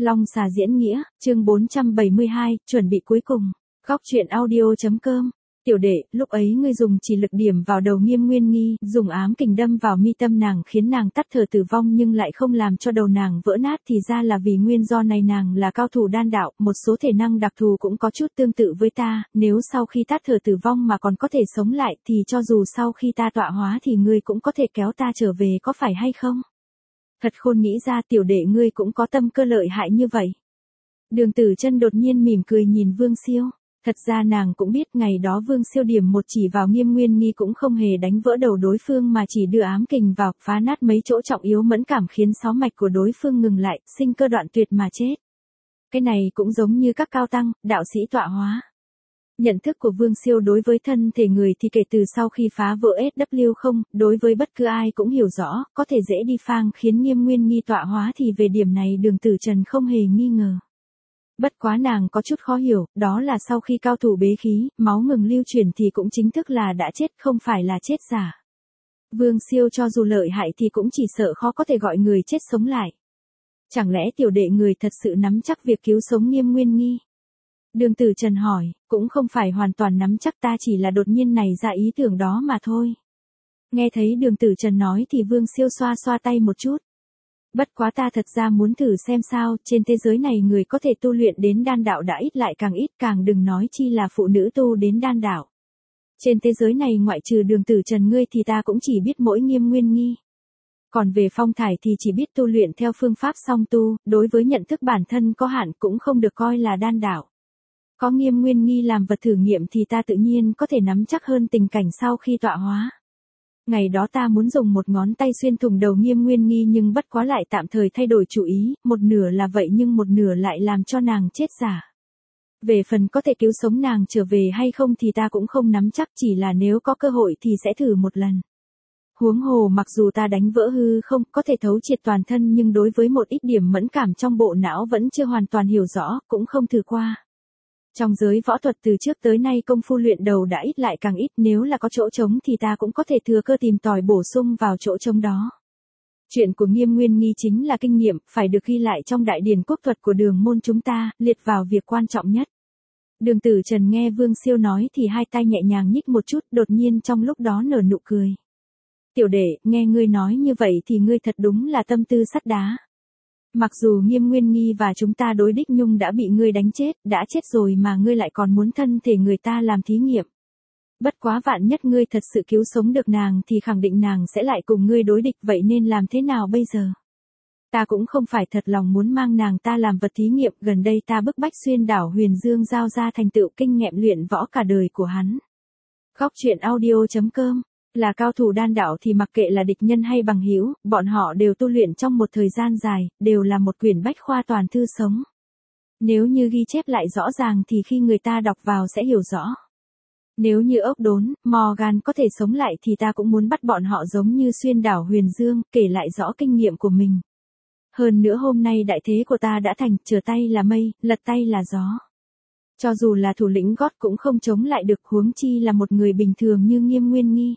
Long xà diễn nghĩa, chương 472, chuẩn bị cuối cùng. Góc truyện audio.com. Tiểu đệ, lúc ấy ngươi dùng chỉ lực điểm vào đầu Nghiêm Nguyên Nghi, dùng ám kình đâm vào mi tâm nàng khiến nàng tắt thở tử vong nhưng lại không làm cho đầu nàng vỡ nát thì ra là vì nguyên do này nàng là cao thủ đan đạo, một số thể năng đặc thù cũng có chút tương tự với ta, nếu sau khi tắt thở tử vong mà còn có thể sống lại thì cho dù sau khi ta tọa hóa thì ngươi cũng có thể kéo ta trở về có phải hay không? Thật khôn nghĩ ra tiểu đệ ngươi cũng có tâm cơ lợi hại như vậy. Đường Tử Chân đột nhiên mỉm cười nhìn Vương Siêu. Thật ra nàng cũng biết ngày đó Vương Siêu điểm một chỉ vào Nghiêm Nguyên Nghi cũng không hề đánh vỡ đầu đối phương mà chỉ đưa ám kình vào, phá nát mấy chỗ trọng yếu mẫn cảm khiến sáu mạch của đối phương ngừng lại, sinh cơ đoạn tuyệt mà chết. Cái này cũng giống như các cao tăng, đạo sĩ tọa hóa. Nhận thức của Vương Siêu đối với thân thể người thì kể từ sau khi phá vỡ SW0, đối với bất cứ ai cũng hiểu rõ, có thể dễ đi phang khiến Nghiêm Nguyên Nghi tọa hóa thì về điểm này Đường Tử Trần không hề nghi ngờ. Bất quá nàng có chút khó hiểu, đó là sau khi cao thủ bế khí, máu ngừng lưu chuyển thì cũng chính thức là đã chết không phải là chết giả. Vương Siêu cho dù lợi hại thì cũng chỉ sợ khó có thể gọi người chết sống lại. Chẳng lẽ tiểu đệ người thật sự nắm chắc việc cứu sống Nghiêm Nguyên Nghi? Đường Tử Trần hỏi, cũng không phải hoàn toàn nắm chắc ta chỉ là đột nhiên nảy ra ý tưởng đó mà thôi. Nghe thấy Đường Tử Trần nói thì Vương Siêu xoa xoa tay một chút. Bất quá ta thật ra muốn thử xem sao, trên thế giới này người có thể tu luyện đến đan đạo đã ít lại càng đừng nói chi là phụ nữ tu đến đan đạo. Trên thế giới này ngoại trừ Đường Tử Trần ngươi thì ta cũng chỉ biết mỗi Nghiêm Nguyên Nghi. Còn về Phong Thải thì chỉ biết tu luyện theo phương pháp song tu, đối với nhận thức bản thân có hạn cũng không được coi là đan đạo. Có Nghiêm Nguyên Nghi làm vật thử nghiệm thì ta tự nhiên có thể nắm chắc hơn tình cảnh sau khi tọa hóa. Ngày đó ta muốn dùng một ngón tay xuyên thủng đầu Nghiêm Nguyên Nghi nhưng bất quá lại tạm thời thay đổi chủ ý, một nửa là vậy nhưng một nửa lại làm cho nàng chết giả. Về phần có thể cứu sống nàng trở về hay không thì ta cũng không nắm chắc, chỉ là nếu có cơ hội thì sẽ thử một lần. Huống hồ mặc dù ta đánh vỡ hư không có thể thấu triệt toàn thân nhưng đối với một ít điểm mẫn cảm trong bộ não vẫn chưa hoàn toàn hiểu rõ, cũng không thử qua. Trong giới võ thuật từ trước tới nay công phu luyện đầu đã ít lại càng ít, nếu là có chỗ trống thì ta cũng có thể thừa cơ tìm tòi bổ sung vào chỗ trống đó. Chuyện của Nghiêm Nguyên Nghi chính là kinh nghiệm, phải được ghi lại trong đại điển quốc thuật của đường môn chúng ta, liệt vào việc quan trọng nhất. Đường Tử Trần nghe Vương Siêu nói thì hai tay nhẹ nhàng nhích một chút, đột nhiên trong lúc đó nở nụ cười. Tiểu đệ, nghe ngươi nói như vậy thì ngươi thật đúng là tâm tư sắt đá. Mặc dù Nghiêm Nguyên Nghi và chúng ta đối đích nhung đã bị ngươi đánh chết, đã chết rồi mà ngươi lại còn muốn thân thể người ta làm thí nghiệm. Bất quá vạn nhất ngươi thật sự cứu sống được nàng thì khẳng định nàng sẽ lại cùng ngươi đối địch, vậy nên làm thế nào bây giờ? Ta cũng không phải thật lòng muốn mang nàng ta làm vật thí nghiệm, gần đây ta bức bách Xuyên Đảo Huyền Dương giao ra thành tựu kinh nghiệm luyện võ cả đời của hắn. Góc truyện audio.com. Là cao thủ đan đạo thì mặc kệ là địch nhân hay bằng hữu, bọn họ đều tu luyện trong một thời gian dài, đều là một quyển bách khoa toàn thư sống. Nếu như ghi chép lại rõ ràng thì khi người ta đọc vào sẽ hiểu rõ. Nếu như ốc đốn, Morgan có thể sống lại thì ta cũng muốn bắt bọn họ giống như Xuyên Đảo Huyền Dương, kể lại rõ kinh nghiệm của mình. Hơn nữa hôm nay đại thế của ta đã thành, trở tay là mây, lật tay là gió. Cho dù là thủ lĩnh gót cũng không chống lại được, huống chi là một người bình thường như Nghiêm Nguyên Nghi.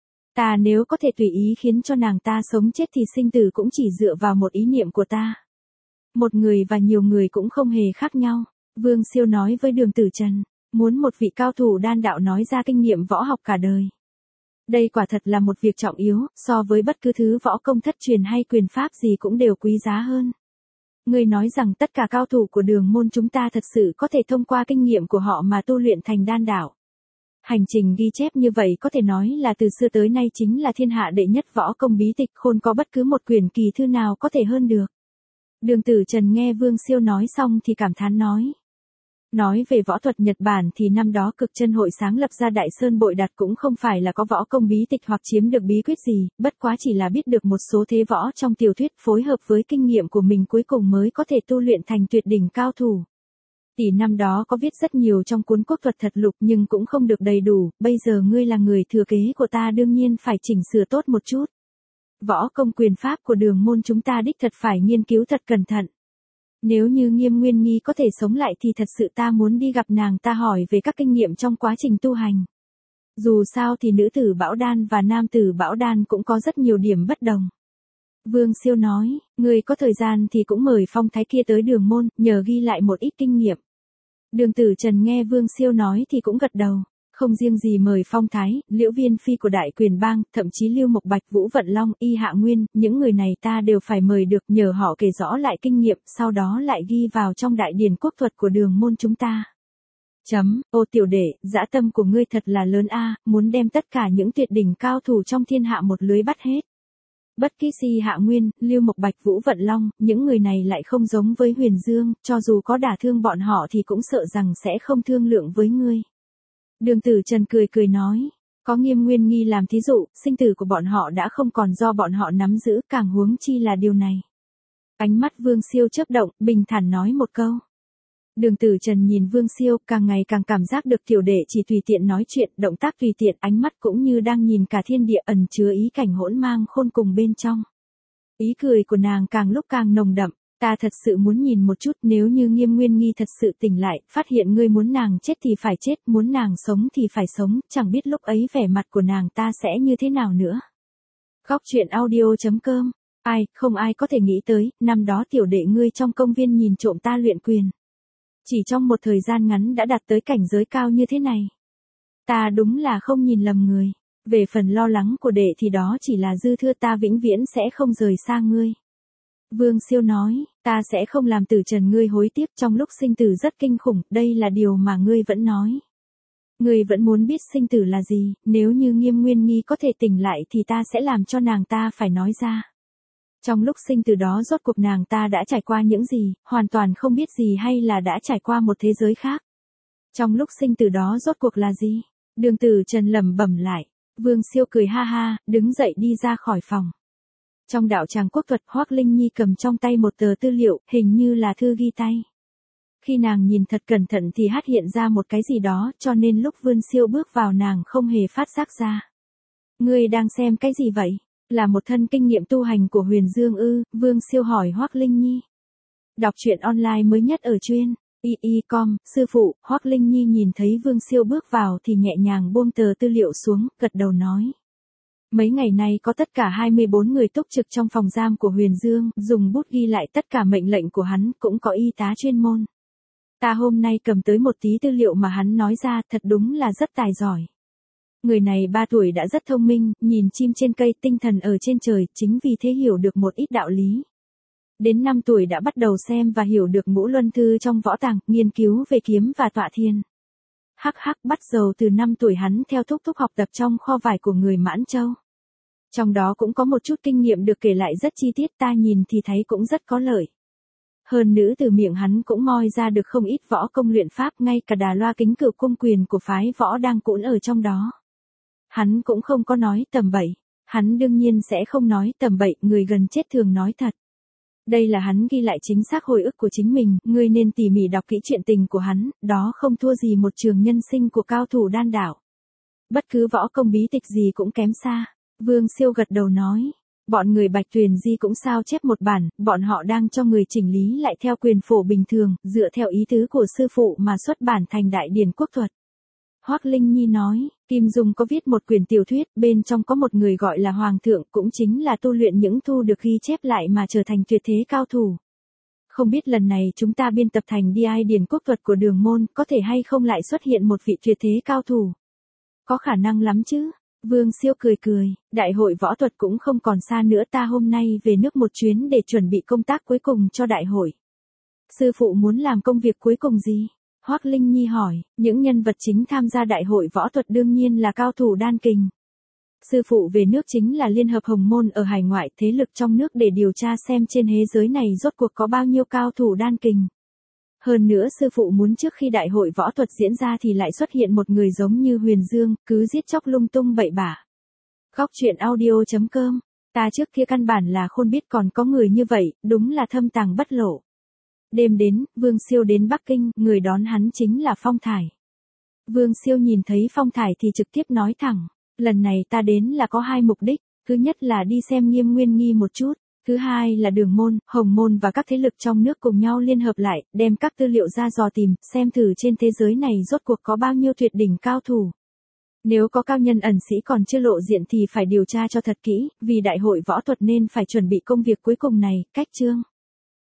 Ta nếu có thể tùy ý khiến cho nàng ta sống chết thì sinh tử cũng chỉ dựa vào một ý niệm của ta. Một người và nhiều người cũng không hề khác nhau. Vương Siêu nói với Đường Tử Trần, muốn một vị cao thủ đan đạo nói ra kinh nghiệm võ học cả đời. Đây quả thật là một việc trọng yếu, so với bất cứ thứ võ công thất truyền hay quyền pháp gì cũng đều quý giá hơn. Ngươi nói rằng tất cả cao thủ của đường môn chúng ta thật sự có thể thông qua kinh nghiệm của họ mà tu luyện thành đan đạo. Hành trình ghi chép như vậy có thể nói là từ xưa tới nay chính là thiên hạ đệ nhất võ công bí tịch, khôn có bất cứ một quyển kỳ thư nào có thể hơn được. Đường Tử Trần nghe Vương Siêu nói xong thì cảm thán nói. Nói về võ thuật Nhật Bản thì năm đó Cực Chân Hội sáng lập ra Đại Sơn Bội Đạt cũng không phải là có võ công bí tịch hoặc chiếm được bí quyết gì, bất quá chỉ là biết được một số thế võ trong tiểu thuyết phối hợp với kinh nghiệm của mình cuối cùng mới có thể tu luyện thành tuyệt đỉnh cao thủ. Tỷ năm đó có viết rất nhiều trong cuốn quốc thuật thật lục nhưng cũng không được đầy đủ, bây giờ ngươi là người thừa kế của ta đương nhiên phải chỉnh sửa tốt một chút. Võ công quyền pháp của đường môn chúng ta đích thật phải nghiên cứu thật cẩn thận. Nếu như Nghiêm Nguyên Nghi có thể sống lại thì thật sự ta muốn đi gặp nàng ta hỏi về các kinh nghiệm trong quá trình tu hành. Dù sao thì nữ tử Bão Đan và nam tử Bão Đan cũng có rất nhiều điểm bất đồng. Vương Siêu nói, ngươi có thời gian thì cũng mời Phong Thái kia tới Đường Môn, nhờ ghi lại một ít kinh nghiệm. Đường Tử Trần nghe Vương Siêu nói thì cũng gật đầu. Không riêng gì mời Phong Thái, Liễu Viên Phi của Đại Quyền Bang, thậm chí Lưu Mộc Bạch, Vũ Vận Long, Y Hạ Nguyên, những người này ta đều phải mời được, nhờ họ kể rõ lại kinh nghiệm, sau đó lại ghi vào trong đại điển quốc thuật của Đường Môn chúng ta. Ô tiểu đệ, dã tâm của ngươi thật là lớn a, muốn đem tất cả những tuyệt đỉnh cao thủ trong thiên hạ một lưới bắt hết. Bất kỹ Si Hạ Nguyên, Lưu Mộc Bạch, Vũ Vận Long, những người này lại không giống với Huyền Dương, cho dù có đả thương bọn họ thì cũng sợ rằng sẽ không thương lượng với ngươi. Đường Tử Trần cười cười nói, có Nghiêm Nguyên Nghi làm thí dụ, sinh tử của bọn họ đã không còn do bọn họ nắm giữ, càng huống chi là điều này. Ánh mắt Vương Siêu chớp động, bình thản nói một câu. Đường Tử Trần nhìn Vương Siêu, càng ngày càng cảm giác được tiểu đệ chỉ tùy tiện nói chuyện, động tác tùy tiện, ánh mắt cũng như đang nhìn cả thiên địa, ẩn chứa ý cảnh hỗn mang khôn cùng bên trong. Ý cười của nàng càng lúc càng nồng đậm, ta thật sự muốn nhìn một chút, nếu như Nghiêm Nguyên Nghi thật sự tỉnh lại, phát hiện ngươi muốn nàng chết thì phải chết, muốn nàng sống thì phải sống, chẳng biết lúc ấy vẻ mặt của nàng ta sẽ như thế nào nữa. Góc truyện audio.com. Không ai có thể nghĩ tới, năm đó tiểu đệ ngươi trong công viên nhìn trộm ta luyện quyền. Chỉ trong một thời gian ngắn đã đạt tới cảnh giới cao như thế này. Ta đúng là không nhìn lầm người. Về phần lo lắng của đệ thì đó chỉ là dư thừa, ta vĩnh viễn sẽ không rời xa ngươi. Vương Siêu nói, ta sẽ không làm Tử Trần ngươi hối tiếc, trong lúc sinh tử rất kinh khủng, đây là điều mà ngươi vẫn nói. Ngươi vẫn muốn biết sinh tử là gì, nếu như Nghiêm Nguyên Nghi có thể tỉnh lại thì ta sẽ làm cho nàng ta phải nói ra. Trong lúc sinh tử đó rốt cuộc nàng ta đã trải qua những gì, hoàn toàn không biết gì hay là đã trải qua một thế giới khác. Trong lúc sinh tử đó rốt cuộc là gì? Đường Tử Trần lẩm bẩm lại. Vương Siêu cười ha ha, đứng dậy đi ra khỏi phòng. Trong đạo tràng quốc thuật, Hoắc Linh Nhi cầm trong tay một tờ tư liệu, hình như là thư ghi tay. Khi nàng nhìn thật cẩn thận thì phát hiện ra một cái gì đó, cho nên lúc Vương Siêu bước vào nàng không hề phát giác ra. Ngươi đang xem cái gì vậy? Là một thân kinh nghiệm tu hành của Huyền Dương ư? Vương Siêu hỏi Hoắc Linh Nhi. Đọc truyện online mới nhất ở truyện com. Sư phụ, Hoắc Linh Nhi nhìn thấy Vương Siêu bước vào thì nhẹ nhàng buông tờ tư liệu xuống, gật đầu nói. Mấy ngày nay có tất cả 24 người túc trực trong phòng giam của Huyền Dương, dùng bút ghi lại tất cả mệnh lệnh của hắn, cũng có y tá chuyên môn. Ta hôm nay cầm tới một tí tư liệu mà hắn nói ra, thật đúng là rất tài giỏi. Người này 3 tuổi đã rất thông minh, nhìn chim trên cây, tinh thần ở trên trời, chính vì thế hiểu được một ít đạo lý. Đến 5 tuổi đã bắt đầu xem và hiểu được ngũ luân thư trong võ tàng, nghiên cứu về kiếm và tọa thiên. Bắt đầu từ 5 tuổi hắn theo thúc học tập trong kho vải của người Mãn Châu. Trong đó cũng có một chút kinh nghiệm được kể lại rất chi tiết, ta nhìn thì thấy cũng rất có lợi. Hơn nữa từ miệng hắn cũng moi ra được không ít võ công luyện pháp, ngay cả Đà Loa Kính Cửu cung quyền của phái võ đang cũng ở trong đó. Hắn cũng không có nói tầm bậy. Hắn đương nhiên sẽ không nói tầm bậy, người gần chết thường nói thật. Đây là hắn ghi lại chính xác hồi ức của chính mình, ngươi nên tỉ mỉ đọc kỹ chuyện tình của hắn, đó không thua gì một trường nhân sinh của cao thủ đan đạo. Bất cứ võ công bí tịch gì cũng kém xa. Vương Siêu gật đầu nói. Bọn người Bạch Tuyền Di cũng sao chép một bản, bọn họ đang cho người chỉnh lý lại theo quyền phổ bình thường, dựa theo ý tứ của sư phụ mà xuất bản thành đại điển quốc thuật. Hoắc Linh Nhi nói, Kim Dung có viết một quyển tiểu thuyết, bên trong có một người gọi là Hoàng thượng, cũng chính là tu luyện những thu được ghi chép lại mà trở thành tuyệt thế cao thủ. Không biết lần này chúng ta biên tập thành DI điển quốc thuật của Đường Môn, có thể hay không lại xuất hiện một vị tuyệt thế cao thủ? Có khả năng lắm chứ? Vương Siêu cười cười, đại hội võ thuật cũng không còn xa nữa, ta hôm nay về nước một chuyến để chuẩn bị công tác cuối cùng cho đại hội. Sư phụ muốn làm công việc cuối cùng gì? Hoắc Linh Nhi hỏi, những nhân vật chính tham gia đại hội võ thuật đương nhiên là cao thủ đan kình. Sư phụ về nước chính là Liên hợp Hồng Môn ở hải ngoại, thế lực trong nước để điều tra xem trên thế giới này rốt cuộc có bao nhiêu cao thủ đan kình. Hơn nữa sư phụ muốn trước khi đại hội võ thuật diễn ra thì lại xuất hiện một người giống như Huyền Dương, cứ giết chóc lung tung bậy bạ. Góc truyện audio.com, ta trước kia căn bản là không biết còn có người như vậy, đúng là thâm tàng bất lộ. Đêm đến, Vương Siêu đến Bắc Kinh, người đón hắn chính là Phong Thải. Vương Siêu nhìn thấy Phong Thải thì trực tiếp nói thẳng, lần này ta đến là có 2 mục đích, thứ nhất là đi xem Nghiêm Nguyên Nghi một chút. Thứ hai là Đường Môn, Hồng Môn và các thế lực trong nước cùng nhau liên hợp lại, đem các tư liệu ra dò tìm, xem thử trên thế giới này rốt cuộc có bao nhiêu tuyệt đỉnh cao thủ. Nếu có cao nhân ẩn sĩ còn chưa lộ diện thì phải điều tra cho thật kỹ, vì đại hội võ thuật nên phải chuẩn bị công việc cuối cùng này, cách chương.